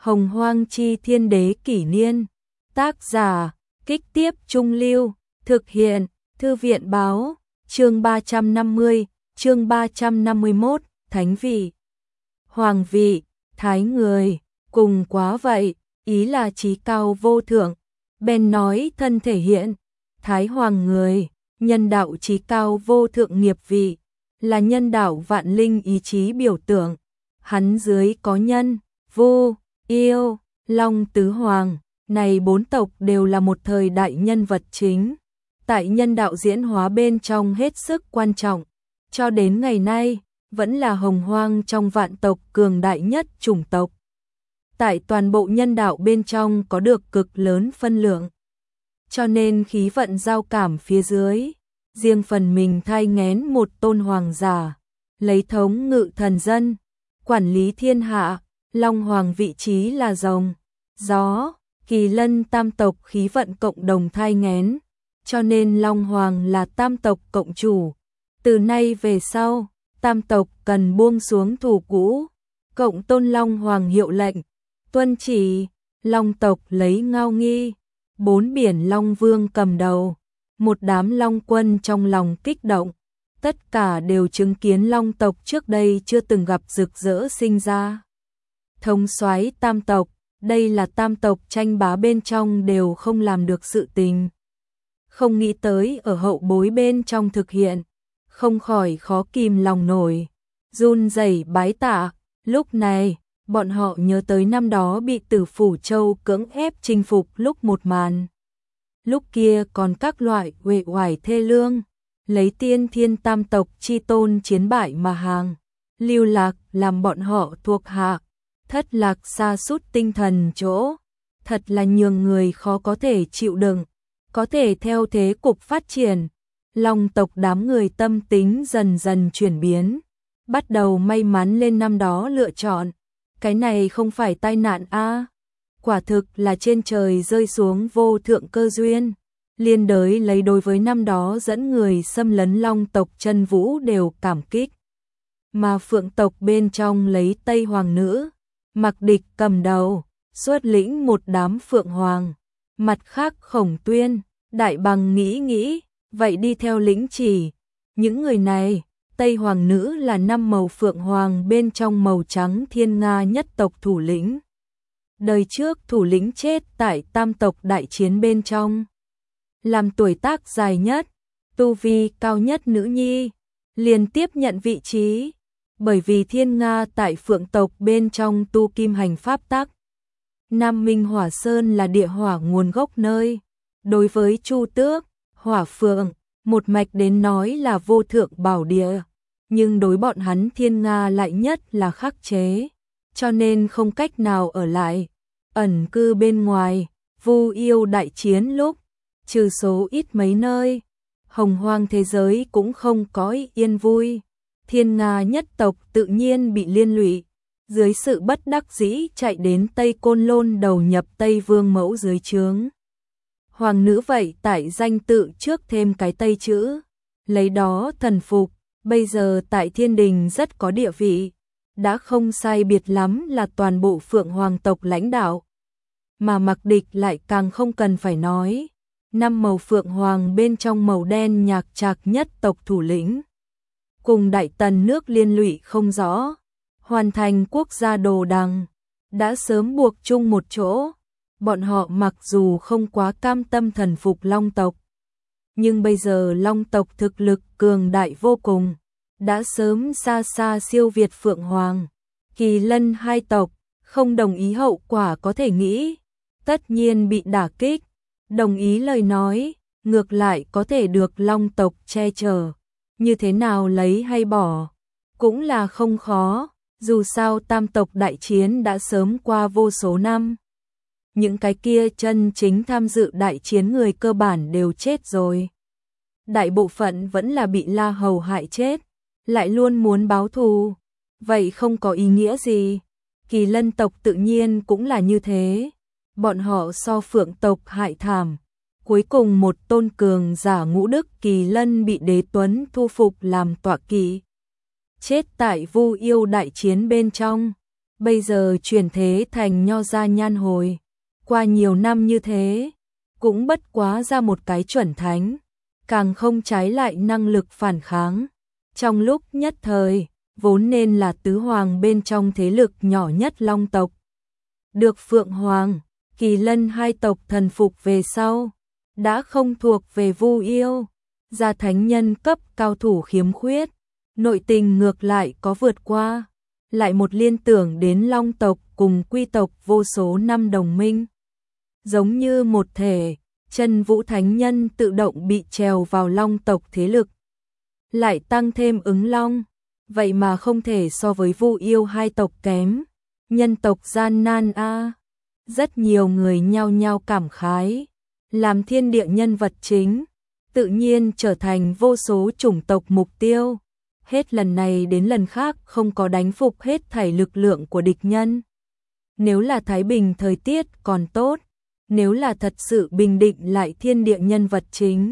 Hồng Hoang Chi Thiên Đế Kỷ Niên. Tác giả, Kích Tiếp Trung Lưu. Thực hiện, Thư viện Báo. Chương 350, chương 351, Thánh Vị. Hoàng vị, Thái người, cùng quá vậy, ý là trí cao vô thượng. Bèn nói thân thể hiện, Thái Hoàng người, nhân đạo trí cao vô thượng nghiệp vị, là nhân đạo vạn linh ý chí biểu tượng. Hắn dưới có nhân, Vu, Yêu, Long tứ hoàng, này bốn tộc đều là một thời đại nhân vật chính. Tại nhân đạo diễn hóa bên trong hết sức quan trọng, cho đến ngày nay, vẫn là hồng hoang trong vạn tộc cường đại nhất chủng tộc. Tại toàn bộ nhân đạo bên trong có được cực lớn phân lượng. Cho nên khí vận giao cảm phía dưới, riêng phần mình thai nghén một tôn hoàng giả, lấy thống ngự thần dân, quản lý thiên hạ. Long hoàng vị trí là rồng, gió, kỳ lân tam tộc khí vận cộng đồng thai nghén, cho nên Long hoàng là tam tộc cộng chủ. Từ nay về sau, tam tộc cần buông xuống thù cũ, cộng tôn Long hoàng hiệu lệnh, tuân chỉ. Long tộc lấy Ngao Nghi, bốn biển Long vương cầm đầu, một đám Long quân trong lòng kích động, tất cả đều chứng kiến Long tộc trước đây chưa từng gặp rực rỡ sinh ra. Thống soái tam tộc, đây là tam tộc tranh bá bên trong đều không làm được sự tình. Không nghĩ tới ở hậu bối bên trong thực hiện, không khỏi khó kìm lòng nổi, run rẩy bái tạ. Lúc này, bọn họ nhớ tới năm đó bị Tử Phủ Châu cưỡng ép chinh phục lúc một màn. Lúc kia còn các loại uể oải thê lương, lấy tiên thiên tam tộc chi tôn chiến bại mà hàng, lưu lạc làm bọn họ thuộc hạ, thất lạc sa sút tinh thần chỗ, thật là nhường người khó có thể chịu đựng. Có thể theo thế cục phát triển, Long tộc đám người tâm tính dần dần chuyển biến, bắt đầu may mắn lên năm đó lựa chọn. Cái này không phải tai nạn a, quả thực là trên trời rơi xuống vô thượng cơ duyên. Liên đới lấy đối với năm đó dẫn người xâm lấn Long tộc Chân Vũ đều cảm kích. Mà Phượng tộc bên trong lấy Tây Hoàng nữ, Mặc Địch cầm đầu, xuất lĩnh một đám Phượng Hoàng. Mặt khác Khổng Tuyên, Đại Bằng nghĩ, vậy đi theo lĩnh chỉ. Những người này, Tây Hoàng nữ là 5 màu Phượng Hoàng bên trong màu trắng Thiên Nga nhất tộc thủ lĩnh. Đời trước thủ lĩnh chết tại tam tộc đại chiến bên trong. Làm tuổi tác dài nhất, tu vi cao nhất nữ nhi, liền tiếp nhận vị trí. Bởi vì Thiên Nga tại Phượng tộc bên trong tu kim hành pháp tắc. Nam Minh Hỏa Sơn là địa hỏa nguồn gốc nơi. Đối với Chu Tước, Hỏa Phượng, một mạch đến nói là vô thượng bảo địa. Nhưng đối bọn hắn Thiên Nga lại nhất là khắc chế. Cho nên không cách nào ở lại. Ẩn cư bên ngoài, Vu Yêu đại chiến lúc, trừ số ít mấy nơi. Hồng hoang thế giới cũng không có yên vui. Thiên Nga nhất tộc tự nhiên bị liên lụy, dưới sự bất đắc dĩ chạy đến Tây Côn Lôn đầu nhập Tây Vương Mẫu dưới trướng. Hoàng nữ vậy tại danh tự trước thêm cái Tây chữ, lấy đó thần phục, bây giờ tại thiên đình rất có địa vị, đã không sai biệt lắm là toàn bộ Phượng Hoàng tộc lãnh đạo. Mà Mặc Địch lại càng không cần phải nói, 5 màu Phượng Hoàng bên trong màu đen Nhạc Trạc nhất tộc thủ lĩnh. Cùng Đại Tần nước liên lụy không rõ, hoàn thành quốc gia đồ đằng, đã sớm buộc chung một chỗ. Bọn họ mặc dù không quá cam tâm thần phục Long tộc, nhưng bây giờ Long tộc thực lực cường đại vô cùng, đã sớm xa xa siêu việt Phượng Hoàng, Kỳ Lân hai tộc, không đồng ý hậu quả có thể nghĩ, tất nhiên bị đả kích, đồng ý lời nói, ngược lại có thể được Long tộc che chở. Như thế nào lấy hay bỏ, cũng là không khó, dù sao tam tộc đại chiến đã sớm qua vô số năm. Những cái kia chân chính tham dự đại chiến người cơ bản đều chết rồi. Đại bộ phận vẫn là bị La Hầu hại chết, lại luôn muốn báo thù, vậy không có ý nghĩa gì. Kỳ Lân tộc tự nhiên cũng là như thế, bọn họ so Phượng tộc hại thảm. Cuối cùng một tôn cường giả ngũ đức Kỳ Lân bị Đế Tuấn thu phục làm tọa kỵ. Chết tại Vu Yêu đại chiến bên trong. bây giờ chuyển thế thành nho gia nhan hồi. Qua nhiều năm như thế, cũng bất quá ra một cái chuẩn thánh, càng không trái lại năng lực phản kháng. Trong lúc nhất thời, vốn nên là tứ hoàng bên trong thế lực nhỏ nhất Long tộc, được Phượng Hoàng, Kỳ Lân hai tộc thần phục về sau, đã không thuộc về Vu Yêu, gia thánh nhân cấp cao thủ khiếm khuyết, nội tình ngược lại có vượt qua, lại một liên tưởng đến Long tộc cùng Quy tộc vô số năm đồng minh. Giống như một thể, Chân Vũ thánh nhân tự động bị trèo vào Long tộc thế lực, lại tăng thêm ứng Long, vậy mà không thể so với Vu Yêu hai tộc kém, nhân tộc gian nan a. Rất nhiều người nhao nhao cảm khái, làm thiên địa nhân vật chính, tự nhiên trở thành vô số chủng tộc mục tiêu, hết lần này đến lần khác không có đánh phục hết thảy lực lượng của địch nhân. Nếu là thái bình thời tiết còn tốt, nếu là thật sự bình định lại thiên địa nhân vật chính,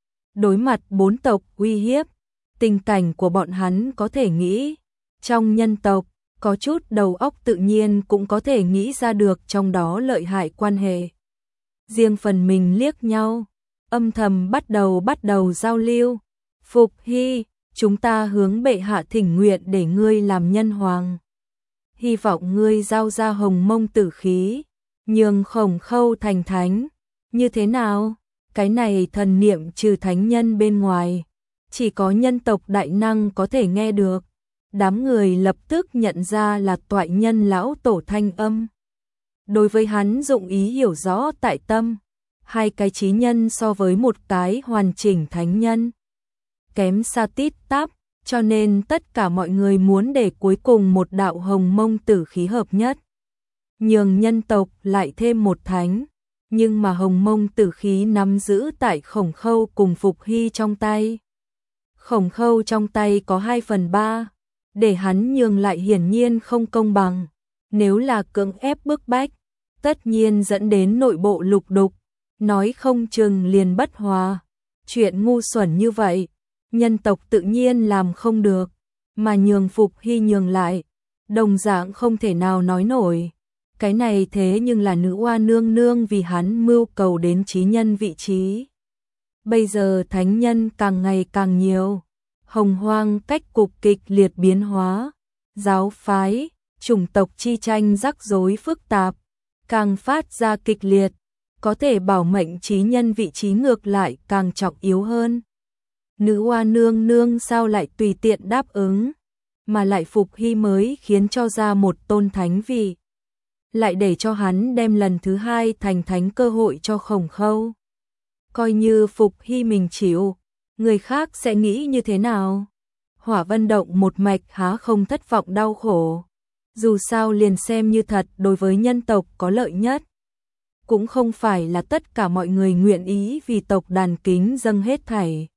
đối mặt 4 tộc uy hiếp, tình cảnh của bọn hắn có thể nghĩ, trong nhân tộc, có chút đầu óc tự nhiên cũng có thể nghĩ ra được trong đó lợi hại quan hệ. Riêng phần mình liếc nhau, âm thầm bắt đầu giao lưu. Phục Hy, chúng ta hướng bệ hạ thỉnh nguyện để ngươi làm nhân hoàng. Hy vọng ngươi giao ra hồng mông tử khí, nhường Khổng Khâu thành thánh. Như thế nào? Cái này thần niệm trừ thánh nhân bên ngoài, chỉ có nhân tộc đại năng có thể nghe được. Đám người lập tức nhận ra là Toại Nhân lão tổ thanh âm. Đối với hắn dụng ý hiểu rõ tại tâm, hai cái chí nhân so với một cái hoàn chỉnh thánh nhân kém xa tít tắp, cho nên tất cả mọi người muốn để cuối cùng một đạo hồng mông tử khí hợp nhất, nhường nhân tộc lại thêm một thánh, nhưng mà hồng mông tử khí nắm giữ tại Khổng Khâu cùng Phục Hy trong tay. Khổng Khâu trong tay có 2/3, để hắn nhường lại hiển nhiên không công bằng, nếu là cưỡng ép bức bách, tất nhiên dẫn đến nội bộ lục đục, nói không chừng liền bất hòa. Chuyện ngu xuẩn như vậy, nhân tộc tự nhiên làm không được, mà nhường Phục Hy nhường lại, đồng dạng không thể nào nói nổi. Cái này thế nhưng là nữ oa nương nương vì hắn mưu cầu đến chí nhân vị trí. Bây giờ thánh nhân càng ngày càng nhiều, hồng hoang cách cục kịch liệt biến hóa, giáo phái, chủng tộc chi tranh rắc rối phức tạp, càng phát ra kịch liệt, có thể bảo mệnh chí nhân vị trí ngược lại càng trọng yếu hơn. Nữ oa nương nương sao lại tùy tiện đáp ứng, mà lại Phục Hy mới khiến cho ra một tôn thánh vị, lại để cho hắn đem lần thứ 2 thành thánh cơ hội cho Khổng Khâu. Coi như Phục Hy mình chịu, người khác sẽ nghĩ như thế nào? Hỏa Vân Động một mạch há không thất vọng đau khổ, dù sao liền xem như thật đối với nhân tộc có lợi nhất. Cũng không phải là tất cả mọi người nguyện ý vì tộc đàn kính dâng hết thảy.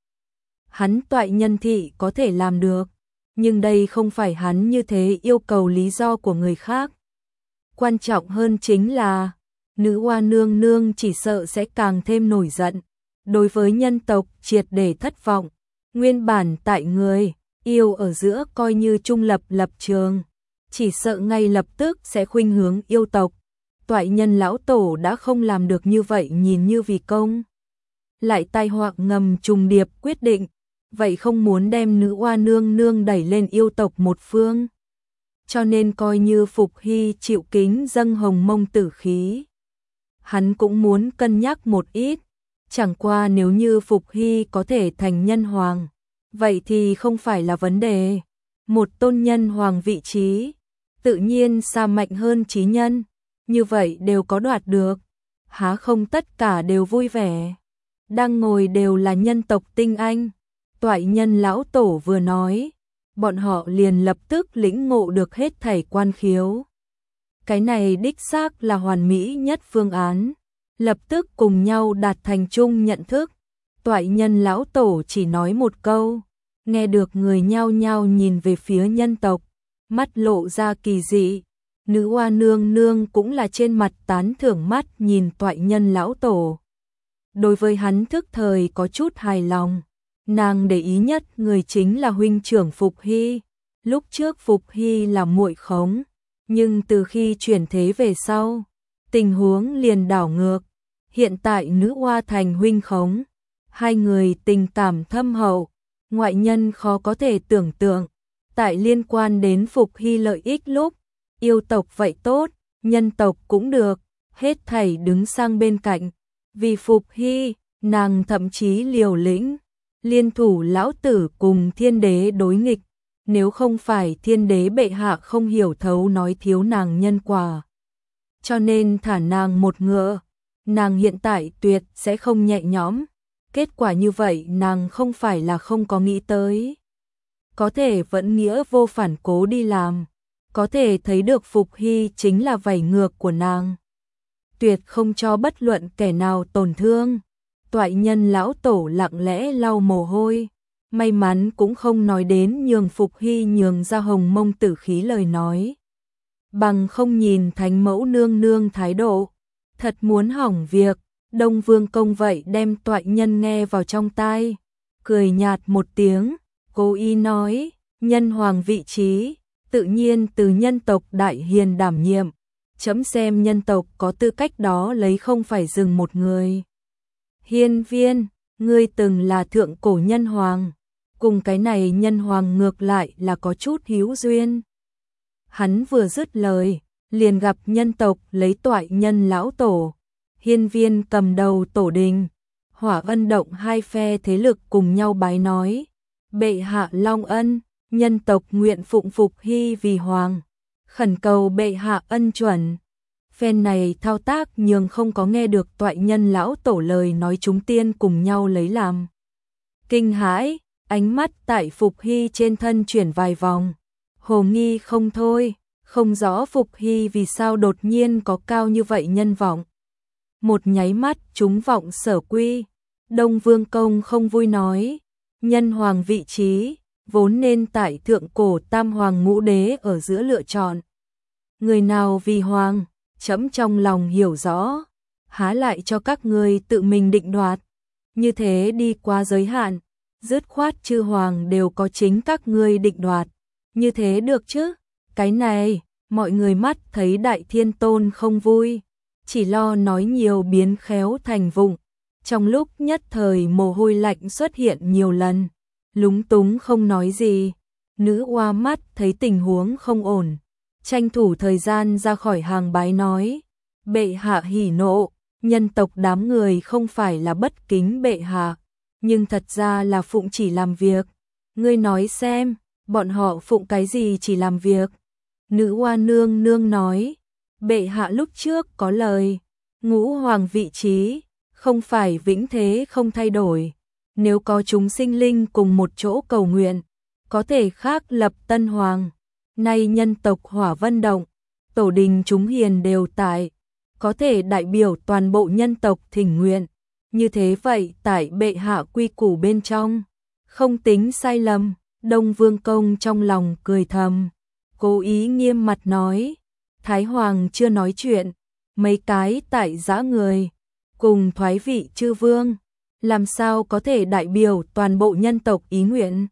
Hắn Toại Nhân thị có thể làm được, nhưng đây không phải hắn như thế yêu cầu lý do của người khác. Quan trọng hơn chính là, nữ oa nương nương chỉ sợ sẽ càng thêm nổi giận, đối với nhân tộc triệt để thất vọng. Nguyên bản tại người yêu ở giữa coi như trung lập lập trường, chỉ sợ ngay lập tức sẽ khuynh hướng yêu tộc. Toại Nhân lão tổ đã không làm được như vậy, nhìn như vì công, lại tai họa ngầm trùng điệp quyết định, vậy không muốn đem nữ oa nương nương đẩy lên yêu tộc một phương. Cho nên coi như Phục Hy chịu kính dâng hồng mông tử khí, hắn cũng muốn cân nhắc một ít. Chẳng qua nếu như Phục Hy có thể thành nhân hoàng, vậy thì không phải là vấn đề. Một tôn nhân hoàng vị trí, tự nhiên xa mạnh hơn chí nhân, như vậy đều có đoạt được, há không tất cả đều vui vẻ. Đang ngồi đều là nhân tộc tinh anh. Toại Nhân lão tổ vừa nói, bọn họ liền lập tức lĩnh ngộ được hết thảy quan khiếu. Cái này đích xác là hoàn mỹ nhất phương án, lập tức cùng nhau đạt thành chung nhận thức. Toại Nhân lão tổ chỉ nói một câu, nghe được người nhao nhao nhìn về phía nhân tộc, mắt lộ ra kỳ dị. Nữ oa nương nương cũng là trên mặt tán thưởng mắt nhìn Toại Nhân lão tổ. Đối với hắn thức thời có chút hài lòng, nàng để ý nhất người chính là huynh trưởng Phục Hy. Lúc trước Phục Hy là muội khống, Nhưng từ khi chuyển thế về sau, tình huống liền đảo ngược. Hiện tại nữ oa thành huynh khống, hai người tình cảm thâm hậu, ngoại nhân khó có thể tưởng tượng. Tại liên quan đến Phục Hy lợi ích lúc, yêu tộc vậy tốt, nhân tộc cũng được, hết thảy đứng sang bên cạnh. Vì Phục Hy, nàng thậm chí liều lĩnh, liên thủ lão tử cùng thiên đế đối nghịch. Nếu không phải thiên đế bệ hạ không hiểu thấu nói thiếu nàng nhân quả, cho nên thả nàng một ngựa, nàng hiện tại tuyệt sẽ không nhẹ nhõm. Kết quả như vậy nàng không phải là không có nghĩ tới. Có thể vẫn nghĩa vô phản cố đi làm, có thể thấy được Phục Hy chính là vảy ngược của nàng. Tuyệt không cho bất luận kẻ nào tổn thương. Toại nhân lão tổ lặng lẽ lau mồ hôi. May mắn cũng không nói đến nhường Phục Hy nhường ra hồng mông tử khí lời nói. Bằng không nhìn thánh mẫu nương nương thái độ, thật muốn hỏng việc. Đông Vương Công vậy đem toại nhân nghe vào trong tai, cười nhạt một tiếng, cố ý nói, nhân hoàng vị trí, tự nhiên từ nhân tộc đại hiền đảm nhiệm. Chấm xem nhân tộc có tư cách đó lấy không phải dừng một người. Hiên Viên, ngươi từng là thượng cổ nhân hoàng, cùng cái này nhân hoàng ngược lại là có chút hữu duyên. Hắn vừa dứt lời, liền gặp nhân tộc lấy toại nhân lão tổ, Hiên Viên cầm đầu tổ đình, Hỏa Ân Động hai phe thế lực cùng nhau bái nói, bệ hạ long ân, nhân tộc nguyện phụng Phục Hy vì hoàng, khẩn cầu bệ hạ ân chuẩn. Phen này thao tác nhường không có nghe được toại nhân lão tổ lời nói chúng tiên cùng nhau lấy làm kinh hãi, ánh mắt tại Phục Hy trên thân chuyển vài vòng, hồ nghi không thôi, không rõ Phục Hy vì sao đột nhiên có cao như vậy nhân vọng. Một nháy mắt chúng vọng sở quy, Đông Vương Công không vui nói, nhân hoàng vị trí, vốn nên tại thượng cổ tam hoàng ngũ đế ở giữa lựa chọn. Người nào vì hoàng, chấm trong lòng hiểu rõ, há lại cho các ngươi tự mình định đoạt, như thế đi qua giới hạn, dứt khoát chư hoàng đều có chính các ngươi định đoạt, như thế được chứ? Cái này, mọi người mắt thấy Đại Thiên Tôn không vui, chỉ lo nói nhiều biến khéo thành vụng, trong lúc nhất thời mồ hôi lạnh xuất hiện nhiều lần, lúng túng không nói gì. Nữ oa mắt thấy tình huống không ổn, tranh thủ thời gian ra khỏi hàng bái nói, bệ hạ hỉ nộ, nhân tộc đám người không phải là bất kính bệ hạ, nhưng thật ra là phụng chỉ làm việc. Ngươi nói xem, bọn họ phụng cái gì chỉ làm việc? Nữ oa nương nương nói, bệ hạ lúc trước có lời, ngũ hoàng vị trí, không phải vĩnh thế không thay đổi, nếu có chúng sinh linh cùng một chỗ cầu nguyện, có thể khác lập tân hoàng. Nay nhân tộc Hỏa Vân Động, tổ đình chúng hiền đều tại, có thể đại biểu toàn bộ nhân tộc thỉnh nguyện, như thế vậy tại bệ hạ quy củ bên trong, không tính sai lầm. Đông Vương Công trong lòng cười thầm, cố ý nghiêm mặt nói, Thái Hoàng chưa nói chuyện, mấy cái tại giã người, cùng thoái vị chư vương, làm sao có thể đại biểu toàn bộ nhân tộc ý nguyện?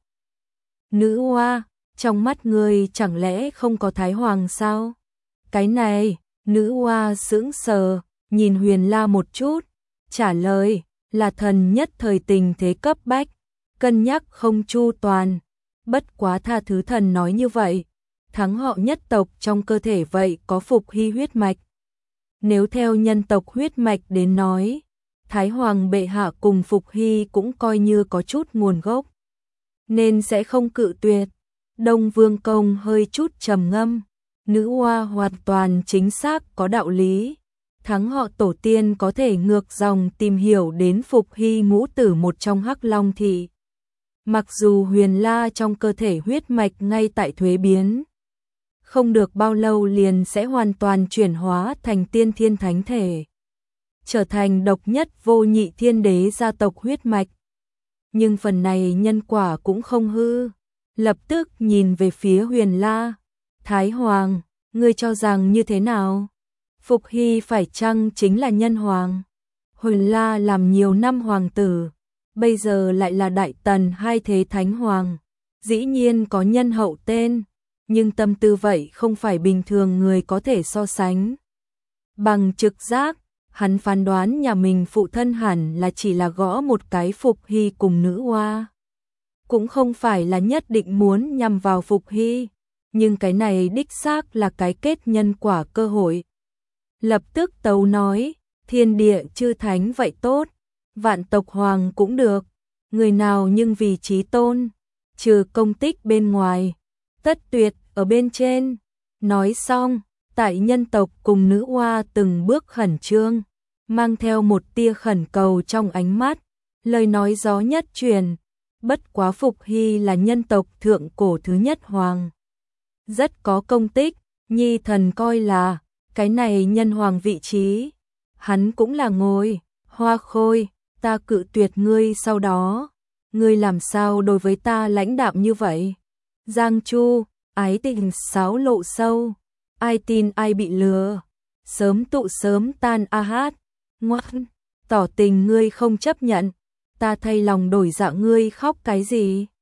Nữ oa, trong mắt ngươi chẳng lẽ không có Thái Hoàng sao? Cái này, nữ oa sững sờ, nhìn Huyền La một chút, trả lời, là thần nhất thời tình thế cấp bách, cân nhắc không chu toàn, bất quá tha thứ thần nói như vậy, thắng họ nhất tộc trong cơ thể vậy có Phục Hy huyết mạch. Nếu theo nhân tộc huyết mạch đến nói, Thái Hoàng bệ hạ cùng Phục Hy cũng coi như có chút nguồn gốc, nên sẽ không cự tuyệt. Đông Vương Công hơi chút trầm ngâm, nữ oa hoàn toàn chính xác có đạo lý. Thắng họ tổ tiên có thể ngược dòng tìm hiểu đến Phục Hy ngũ tử một trong Hắc Long Thị. Mặc dù Huyền La trong cơ thể huyết mạch ngay tại thuế biến, không được bao lâu liền sẽ hoàn toàn chuyển hóa thành tiên thiên thánh thể, trở thành độc nhất vô nhị thiên đế gia tộc huyết mạch. Nhưng phần này nhân quả cũng không hư, lập tức nhìn về phía Huyền La, Thái Hoàng, ngươi cho rằng như thế nào? Phục Hy phải chăng chính là nhân hoàng? Huyền La làm nhiều năm hoàng tử, bây giờ lại là đại tần hai thế thánh hoàng, dĩ nhiên có nhân hậu tên, nhưng tâm tư vậy không phải bình thường người có thể so sánh. Bằng trực giác, hắn phán đoán nhà mình phụ thân hẳn là chỉ là gõ một cái Phục Hy cùng nữ hoa. Cũng không phải là nhất định muốn nhằm vào Phục Hy, nhưng cái này đích xác là cái kết nhân quả cơ hội. Lập tức tấu nói, thiên địa chư thánh vậy tốt, vạn tộc hoàng cũng được, người nào nhưng vì chí tôn, trừ công tích bên ngoài, tất tuyệt ở bên trên. Nói xong, tại nhân tộc cùng nữ hoa từng bước khẩn trương, mang theo một tia khẩn cầu trong ánh mắt, lời nói gió nhất truyền, bất quá Phục Hy là nhân tộc thượng cổ thứ nhất hoàng. Rất có công tích, nhi thần coi là, cái này nhân hoàng vị trí, hắn cũng là ngồi, hoa khôi, ta cự tuyệt ngươi sau đó, ngươi làm sao đối với ta lãnh đạm như vậy? Giang Chu, ái tình sáo lộ sâu, ai tin ai bị lừa, sớm tụ sớm tan a hát, ngoan, tỏ tình ngươi không chấp nhận, ta thay lòng đổi dạ ngươi khóc cái gì?